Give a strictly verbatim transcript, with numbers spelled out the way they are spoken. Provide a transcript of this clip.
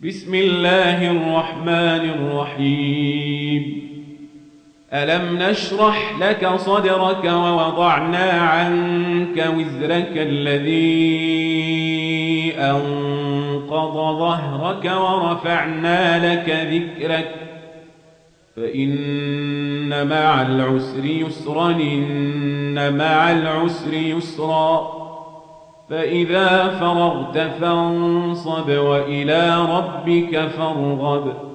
بسم الله الرحمن الرحيم. ألم نشرح لك صدرك ووضعنا عنك وزرك الذي أنقض ظهرك ورفعنا لك ذكرك فإن مع العسر يسرا إن مع العسر يسرا فإذا فرغت فانصب وإلى ربك فارغب